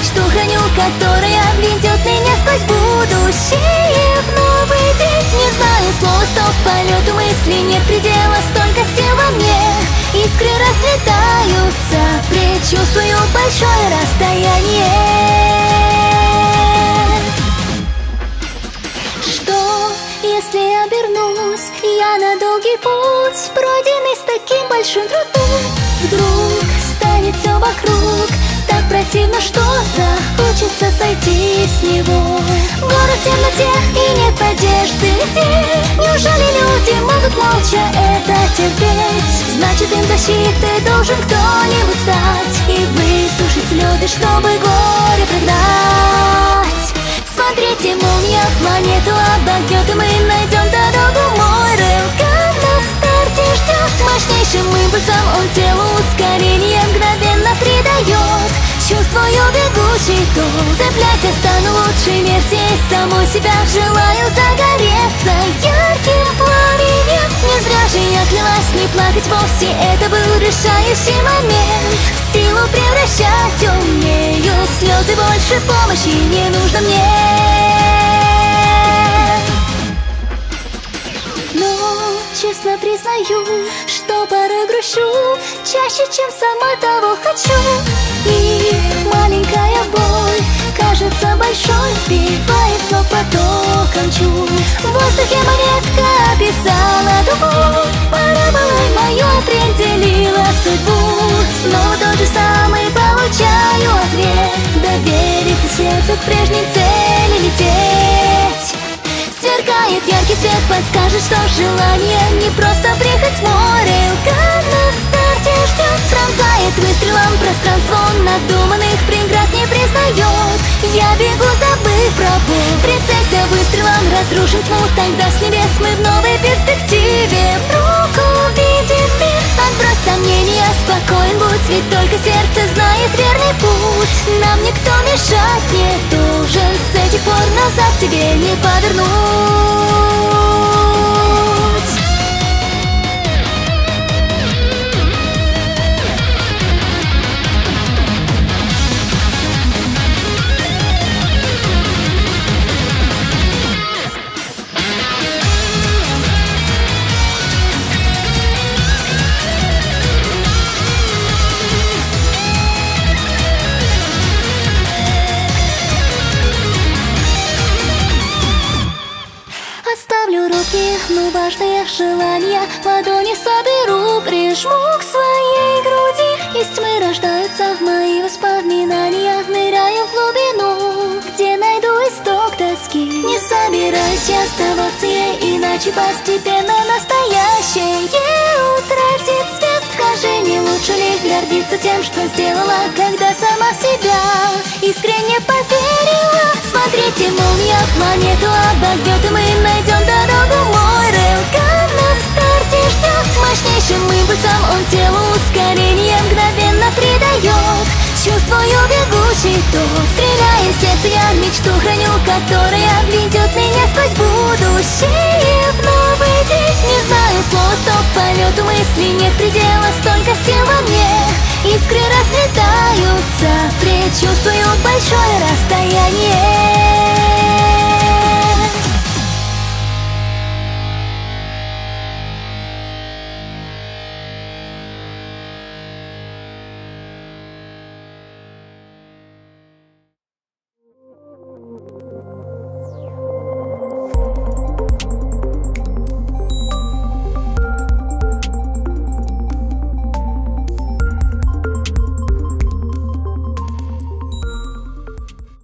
мечту храню, которая ведет меня сквозь будущее в новый день. Не знаю слова стоп, полету мысли нет предела, столько сил во мне. Искры разлетаются, предчувствую большое расстояние. Что, если обернусь я на долгий путь, пройденный с таким большим трудом? Вдруг станет все вокруг так противно, что захочется сойти с него. Город в темноте и нет надежды, где? Неужели люди могут молча это терпеть? Значит, им защитой должен кто-нибудь стать и высушить слезы, чтобы горе прогнать. Смотрите, молния планету обогнет, и мы найдем дорогу. Мой рейлган на старте ждет. Мощнейшим импульсом он телу ускорение мгновенно придает. Чувствую бегущий ток, цепляйся, стану лучшей версией самой себя. Желаю загореться ярким пламенем. Не зря же я клялась не плакать вовсе, это был решающий момент. В силу превращать умею, слезы больше помощи не нужно мне. Но честно признаю, что порой грущу чаще, чем сама того хочу. И маленькая боль кажется большой, сбивает но потоком чувств. В воздухе монетка описала дугу, параболой мою определила судьбу. Снова тот же самый получаю ответ, довериться сердцу к прежней цели лететь. Сверкает яркий свет, подскажет, что желание не просто приехать. Мой рейлган на старте ждет, пронзает выстрелом пространство, надуманных преград не признает. Я бегу, забыв про боль, прицелься выстрелом, разрушим тьму, тогда с небес мы в новой перспективе. Вдруг увидим мир, отбрось сомнения, спокоен будь, ведь только сердце знает верный путь. Нам никто мешать не должен, с этих пор назад тебе не повернуть. Оставлю руки, но важные желания в ладони соберу, прижму к своей груди. Из тьмы рождаются мои воспоминания, ныряю в глубину, где найду исток тоски. Не собираюсь я оставаться ей, иначе постепенно настоящее утратит цвет. Скажи, не лучше ли гордиться тем, что сделала, когда сама в себя искренне поверила? Смотрите, молния планету обогнет, и мы найдем дорогу. Мой рейлган на старте ждет, мощнейшим импульсом он телу ускорение мгновенно придает. Чувствую бегущий ток, стреляя в сердце, я мечту храню, которая ведет меня сквозь будущее в новый день. Не знаю слова стоп, полету мысли нет предела, столько сил во мне. Искры разлетаются, предчувствую большое расстояние.